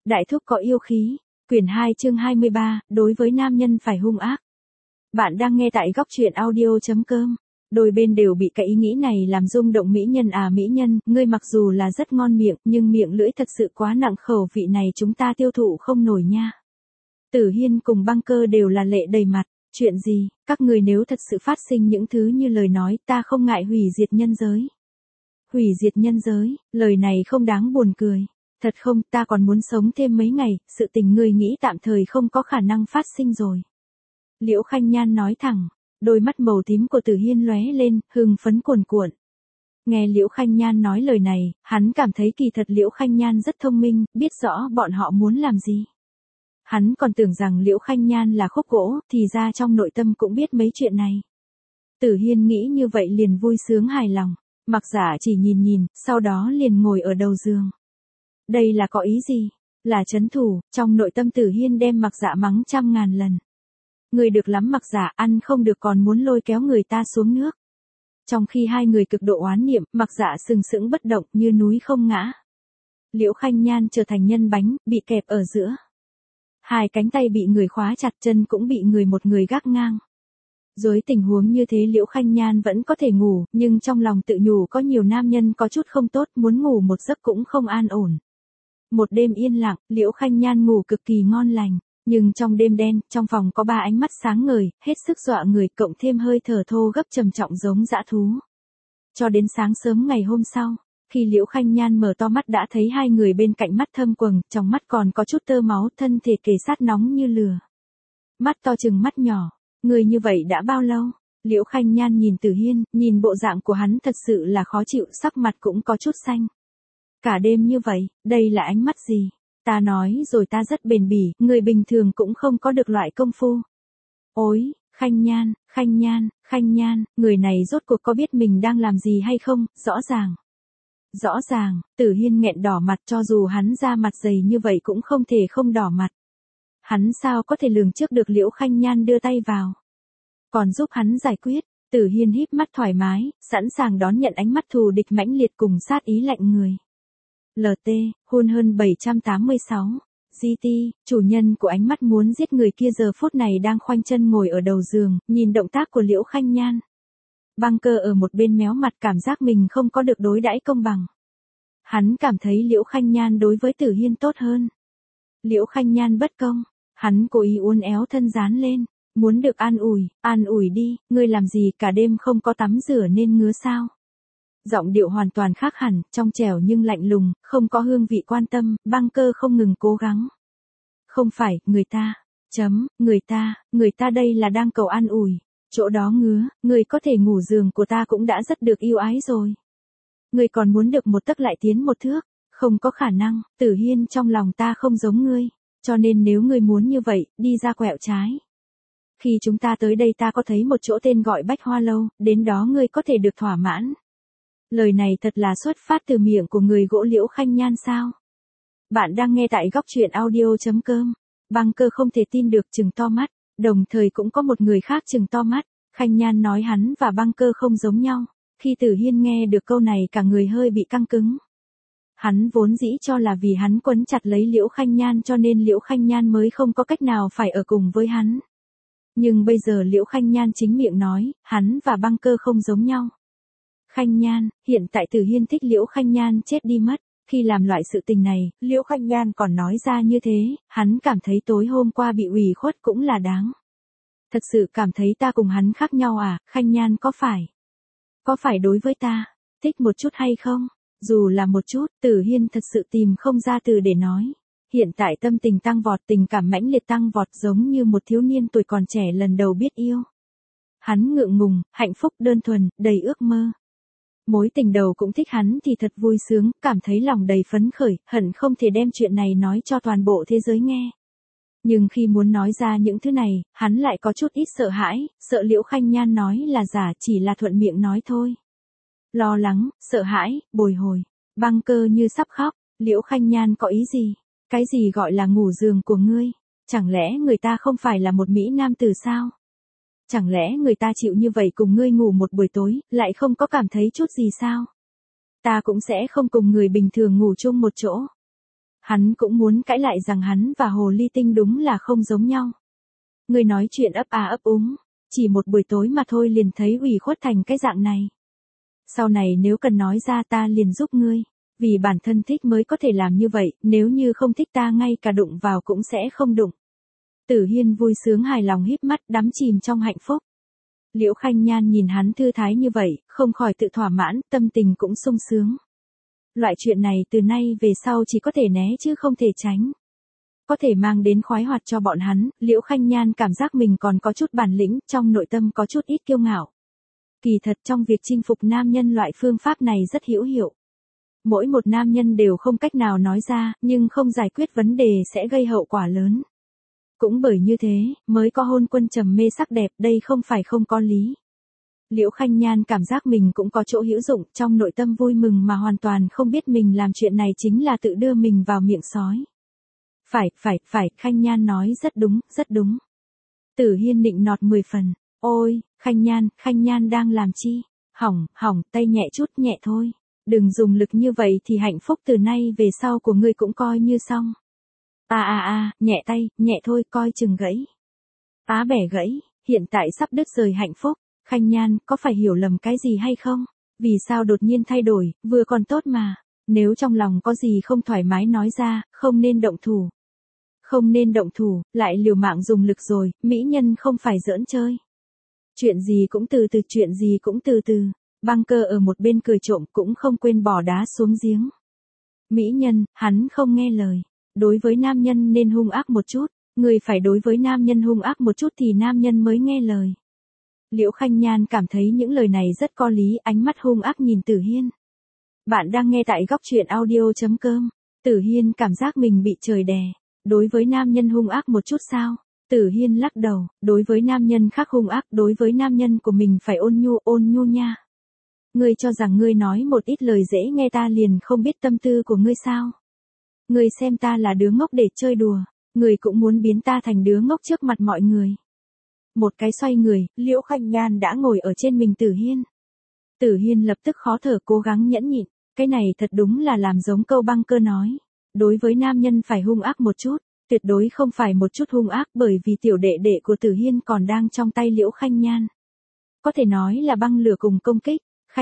Đại thúc có yêu khí. Quyển 2 chương 23, đối với nam nhân phải hung ác. Bạn đang nghe tại góc truyện audio.com. Đôi bên đều bị cái ý nghĩ này làm rung động mỹ nhân à mỹ nhân, ngươi mặc dù là rất ngon miệng, nhưng miệng lưỡi thật sự quá nặng khẩu vị này chúng ta tiêu thụ không nổi nha. Tử Hiên cùng Băng Cơ đều là lệ đầy mặt, chuyện gì, các người nếu thật sự phát sinh những thứ như lời nói ta không ngại hủy diệt nhân giới. Hủy diệt nhân giới, lời này không đáng buồn cười. Thật không, ta còn muốn sống thêm mấy ngày, sự tình ngươi nghĩ tạm thời không có khả năng phát sinh rồi. Liễu Khanh Nhan nói thẳng, đôi mắt màu tím của Tử Hiên lóe lên, hưng phấn cuồn cuộn. Nghe Liễu Khanh Nhan nói lời này, hắn cảm thấy kỳ thật Liễu Khanh Nhan rất thông minh, biết rõ bọn họ muốn làm gì. Hắn còn tưởng rằng Liễu Khanh Nhan là khúc gỗ, thì ra trong nội tâm cũng biết mấy chuyện này. Tử Hiên nghĩ như vậy liền vui sướng hài lòng, Mặc Dạ chỉ nhìn, sau đó liền ngồi ở đầu giường. Đây là có ý gì? Là trấn thủ, trong nội tâm Tử Hiên đem Mặc Dạ mắng trăm ngàn lần. Người được lắm Mặc Dạ, ăn không được còn muốn lôi kéo người ta xuống nước. Trong khi hai người cực độ oán niệm, Mặc Dạ sừng sững bất động như núi không ngã. Liễu Khanh Nhan trở thành nhân bánh, bị kẹp ở giữa. Hai cánh tay bị người khóa chặt, chân cũng bị một người gác ngang. Dưới tình huống như thế Liễu Khanh Nhan vẫn có thể ngủ, nhưng trong lòng tự nhủ có nhiều nam nhân có chút không tốt, muốn ngủ một giấc cũng không an ổn. Một đêm yên lặng, Liễu Khanh Nhan ngủ cực kỳ ngon lành, nhưng trong đêm đen, trong phòng có ba ánh mắt sáng ngời, hết sức dọa người, cộng thêm hơi thở thô gấp trầm trọng giống dã thú. Cho đến sáng sớm ngày hôm sau, khi Liễu Khanh Nhan mở to mắt đã thấy hai người bên cạnh mắt thâm quầng, trong mắt còn có chút tơ máu, thân thể kề sát nóng như lửa. Mắt to chừng mắt nhỏ, người như vậy đã bao lâu? Liễu Khanh Nhan nhìn Tử Hiên, nhìn bộ dạng của hắn thật sự là khó chịu, sắc mặt cũng có chút xanh. Cả đêm như vậy, đây là ánh mắt gì? Ta nói rồi ta rất bền bỉ, người bình thường cũng không có được loại công phu. Ôi, Khanh Nhan, người này rốt cuộc có biết mình đang làm gì hay không? Rõ ràng, Tử Hiên nghẹn đỏ mặt, cho dù hắn da mặt dày như vậy cũng không thể không đỏ mặt. Hắn sao có thể lường trước được Liễu Khanh Nhan đưa tay vào. Còn giúp hắn giải quyết, Tử Hiên híp mắt thoải mái, sẵn sàng đón nhận ánh mắt thù địch mãnh liệt cùng sát ý lạnh người. LT, hôn hơn 786. GT, chủ nhân của ánh mắt muốn giết người kia giờ phút này đang khoanh chân ngồi ở đầu giường, nhìn động tác của Liễu Khanh Nhan. Băng Cơ ở một bên méo mặt cảm giác mình không có được đối đãi công bằng. Hắn cảm thấy Liễu Khanh Nhan đối với Tử Hiên tốt hơn. Liễu Khanh Nhan bất công, hắn cố ý uốn éo thân dán lên, muốn được an ủi đi, ngươi làm gì cả đêm không có tắm rửa nên ngứa sao? Giọng điệu hoàn toàn khác hẳn, trong trẻo nhưng lạnh lùng, không có hương vị quan tâm, Băng Cơ không ngừng cố gắng. Không phải, người ta đây là đang cầu an ủi, chỗ đó ngứa, người có thể ngủ giường của ta cũng đã rất được yêu ái rồi. Người còn muốn được một tấc lại tiến một thước, không có khả năng, Tử Hiên trong lòng ta không giống ngươi, cho nên nếu ngươi muốn như vậy, đi ra quẹo trái. Khi chúng ta tới đây ta có thấy một chỗ tên gọi Bách Hoa Lâu, đến đó ngươi có thể được thỏa mãn. Lời này thật là xuất phát từ miệng của người gỗ Liễu Khanh Nhan sao? Bạn đang nghe tại góc truyện audio.com. Băng Cơ không thể tin được trừng to mắt, đồng thời cũng có một người khác trừng to mắt. Khanh Nhan nói hắn và Băng Cơ không giống nhau. Khi Tử Hiên nghe được câu này cả người hơi bị căng cứng. Hắn vốn dĩ cho là vì hắn quấn chặt lấy Liễu Khanh Nhan cho nên Liễu Khanh Nhan mới không có cách nào phải ở cùng với hắn. Nhưng bây giờ Liễu Khanh Nhan chính miệng nói, hắn và Băng Cơ không giống nhau. Khanh Nhan, hiện tại Tử Hiên thích Liễu Khanh Nhan chết đi mất, khi làm loại sự tình này, Liễu Khanh Nhan còn nói ra như thế, hắn cảm thấy tối hôm qua bị ủy khuất cũng là đáng. Thật sự cảm thấy ta cùng hắn khác nhau à, Khanh Nhan có phải đối với ta, thích một chút hay không? Dù là một chút, Tử Hiên thật sự tìm không ra từ để nói. Hiện tại tâm tình tăng vọt, tình cảm mãnh liệt tăng vọt giống như một thiếu niên tuổi còn trẻ lần đầu biết yêu. Hắn ngượng ngùng, hạnh phúc đơn thuần, đầy ước mơ. Mối tình đầu cũng thích hắn thì thật vui sướng, cảm thấy lòng đầy phấn khởi, hận không thể đem chuyện này nói cho toàn bộ thế giới nghe. Nhưng khi muốn nói ra những thứ này, hắn lại có chút ít sợ hãi, sợ Liễu Khanh Nhan nói là giả, chỉ là thuận miệng nói thôi. Lo lắng, sợ hãi, bồi hồi, Băng Cơ như sắp khóc, Liễu Khanh Nhan có ý gì? Cái gì gọi là ngủ giường của ngươi? Chẳng lẽ người ta không phải là một mỹ nam tử sao? Chẳng lẽ người ta chịu như vậy cùng ngươi ngủ một buổi tối, lại không có cảm thấy chút gì sao? Ta cũng sẽ không cùng người bình thường ngủ chung một chỗ. Hắn cũng muốn cãi lại rằng hắn và Hồ Ly Tinh đúng là không giống nhau. Ngươi nói chuyện ấp à ấp úng, chỉ một buổi tối mà thôi liền thấy ủy khuất thành cái dạng này. Sau này nếu cần nói ra ta liền giúp ngươi, vì bản thân thích mới có thể làm như vậy, nếu như không thích ta ngay cả đụng vào cũng sẽ không đụng. Tử Hiên vui sướng hài lòng híp mắt đắm chìm trong hạnh phúc. Liễu Khanh Nhan nhìn hắn thư thái như vậy, không khỏi tự thỏa mãn, tâm tình cũng sung sướng. Loại chuyện này từ nay về sau chỉ có thể né chứ không thể tránh. Có thể mang đến khoái hoạt cho bọn hắn, Liễu Khanh Nhan cảm giác mình còn có chút bản lĩnh, trong nội tâm có chút ít kiêu ngạo. Kỳ thật trong việc chinh phục nam nhân loại phương pháp này rất hữu hiệu. Mỗi một nam nhân đều không cách nào nói ra, nhưng không giải quyết vấn đề sẽ gây hậu quả lớn. Cũng bởi như thế, mới có hôn quân trầm mê sắc đẹp, đây không phải không có lý. Liễu Khanh Nhan cảm giác mình cũng có chỗ hữu dụng, trong nội tâm vui mừng mà hoàn toàn không biết mình làm chuyện này chính là tự đưa mình vào miệng sói. Phải, Khanh Nhan nói rất đúng. Tử Hiên nịnh nọt 10 phần, ôi, Khanh Nhan đang làm chi? Hỏng, tay nhẹ chút nhẹ thôi. Đừng dùng lực như vậy thì hạnh phúc từ nay về sau của ngươi cũng coi như xong. Nhẹ tay, nhẹ thôi, coi chừng gãy. Bẻ gãy, hiện tại sắp đứt rời hạnh phúc. Khanh Nhan, có phải hiểu lầm cái gì hay không? Vì sao đột nhiên thay đổi, vừa còn tốt mà. Nếu trong lòng có gì không thoải mái nói ra, không nên động thủ. Không nên động thủ, lại liều mạng dùng lực rồi, mỹ nhân không phải giỡn chơi. Chuyện gì cũng từ từ. Băng Cơ ở một bên cười trộm cũng không quên bỏ đá xuống giếng. Mỹ nhân, hắn không nghe lời. Đối với nam nhân nên hung ác một chút, người phải đối với nam nhân hung ác một chút thì nam nhân mới nghe lời. Liễu Khanh Nhan cảm thấy những lời này rất có lý, ánh mắt hung ác nhìn Tử Hiên. Bạn đang nghe tại góc truyện audio.com. Tử Hiên cảm giác mình bị trời đè. Đối với nam nhân hung ác một chút sao? Tử Hiên lắc đầu, đối với nam nhân khác hung ác, đối với nam nhân của mình phải ôn nhu nha. Ngươi cho rằng ngươi nói một ít lời dễ nghe ta liền không biết tâm tư của ngươi sao? Ngươi xem ta là đứa ngốc để chơi đùa, ngươi cũng muốn biến ta thành đứa ngốc trước mặt mọi người. Một cái xoay người, Liễu Khanh Nhan đã ngồi ở trên mình Tử Hiên. Tử Hiên lập tức khó thở cố gắng nhẫn nhịn, cái này thật đúng là làm giống câu Băng Cơ nói. Đối với nam nhân phải hung ác một chút, tuyệt đối không phải một chút hung ác bởi vì tiểu đệ đệ của Tử Hiên còn đang trong tay Liễu Khanh Nhan. Có thể nói là băng lửa cùng công kích.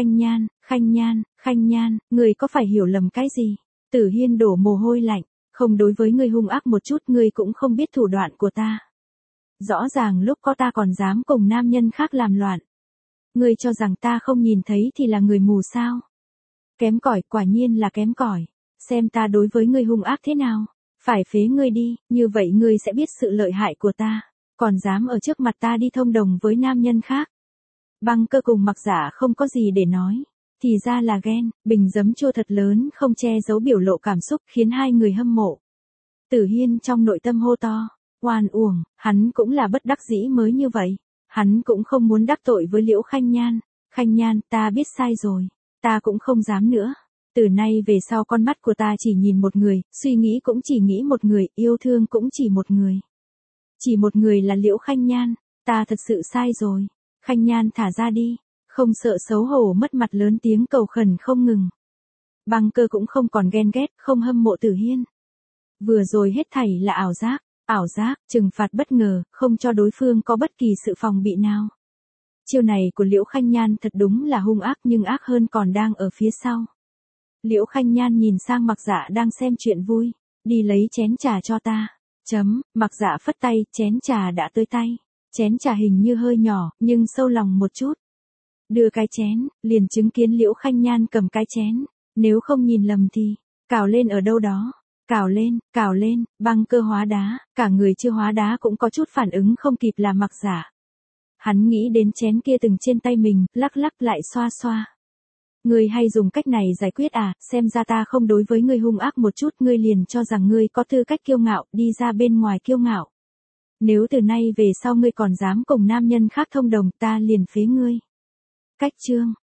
Khanh Nhan, người có phải hiểu lầm cái gì? Tử Hiên đổ mồ hôi lạnh, không đối với người hung ác một chút người cũng không biết thủ đoạn của ta. Rõ ràng lúc có ta còn dám cùng nam nhân khác làm loạn. Ngươi cho rằng ta không nhìn thấy thì là người mù sao? Kém cỏi, quả nhiên là kém cỏi. Xem ta đối với ngươi hung ác thế nào? Phải phế ngươi đi, như vậy ngươi sẽ biết sự lợi hại của ta. Còn dám ở trước mặt ta đi thông đồng với nam nhân khác. Băng Cơ cùng Mặc Dạ không có gì để nói. Thì ra là ghen, bình giấm chua thật lớn không che giấu biểu lộ cảm xúc khiến hai người hâm mộ. Tử Hiên trong nội tâm hô to. Oan uổng, hắn cũng là bất đắc dĩ mới như vậy. Hắn cũng không muốn đắc tội với Liễu Khanh Nhan. Khanh Nhan, ta biết sai rồi. Ta cũng không dám nữa. Từ nay về sau con mắt của ta chỉ nhìn một người, suy nghĩ cũng chỉ nghĩ một người, yêu thương cũng chỉ một người. Chỉ một người là Liễu Khanh Nhan. Ta thật sự sai rồi. Khanh Nhan thả ra đi. Không sợ xấu hổ mất mặt lớn tiếng cầu khẩn không ngừng. Băng Cơ cũng không còn ghen ghét, không hâm mộ Tử Hiên. Vừa rồi hết thảy là ảo giác, trừng phạt bất ngờ, không cho đối phương có bất kỳ sự phòng bị nào. Chiêu này của Liễu Khanh Nhan thật đúng là hung ác nhưng ác hơn còn đang ở phía sau. Liễu Khanh Nhan nhìn sang Mặc Dạ đang xem chuyện vui, đi lấy chén trà cho ta. Mặc Dạ phất tay, chén trà đã tới tay. Chén trà hình như hơi nhỏ, nhưng sâu lòng một chút. Đưa cái chén, liền chứng kiến Liễu Khanh Nhan cầm cái chén. Nếu không nhìn lầm thì, cào lên ở đâu đó. Cào lên, Băng Cơ hóa đá, cả người chưa hóa đá cũng có chút phản ứng không kịp là Mặc Dạ. Hắn nghĩ đến chén kia từng trên tay mình, lắc lại xoa. Ngươi hay dùng cách này giải quyết à, xem ra ta không đối với ngươi hung ác một chút, ngươi liền cho rằng ngươi có tư cách kiêu ngạo, đi ra bên ngoài kiêu ngạo. Nếu từ nay về sau ngươi còn dám cùng nam nhân khác thông đồng, ta liền phế ngươi. Cách chương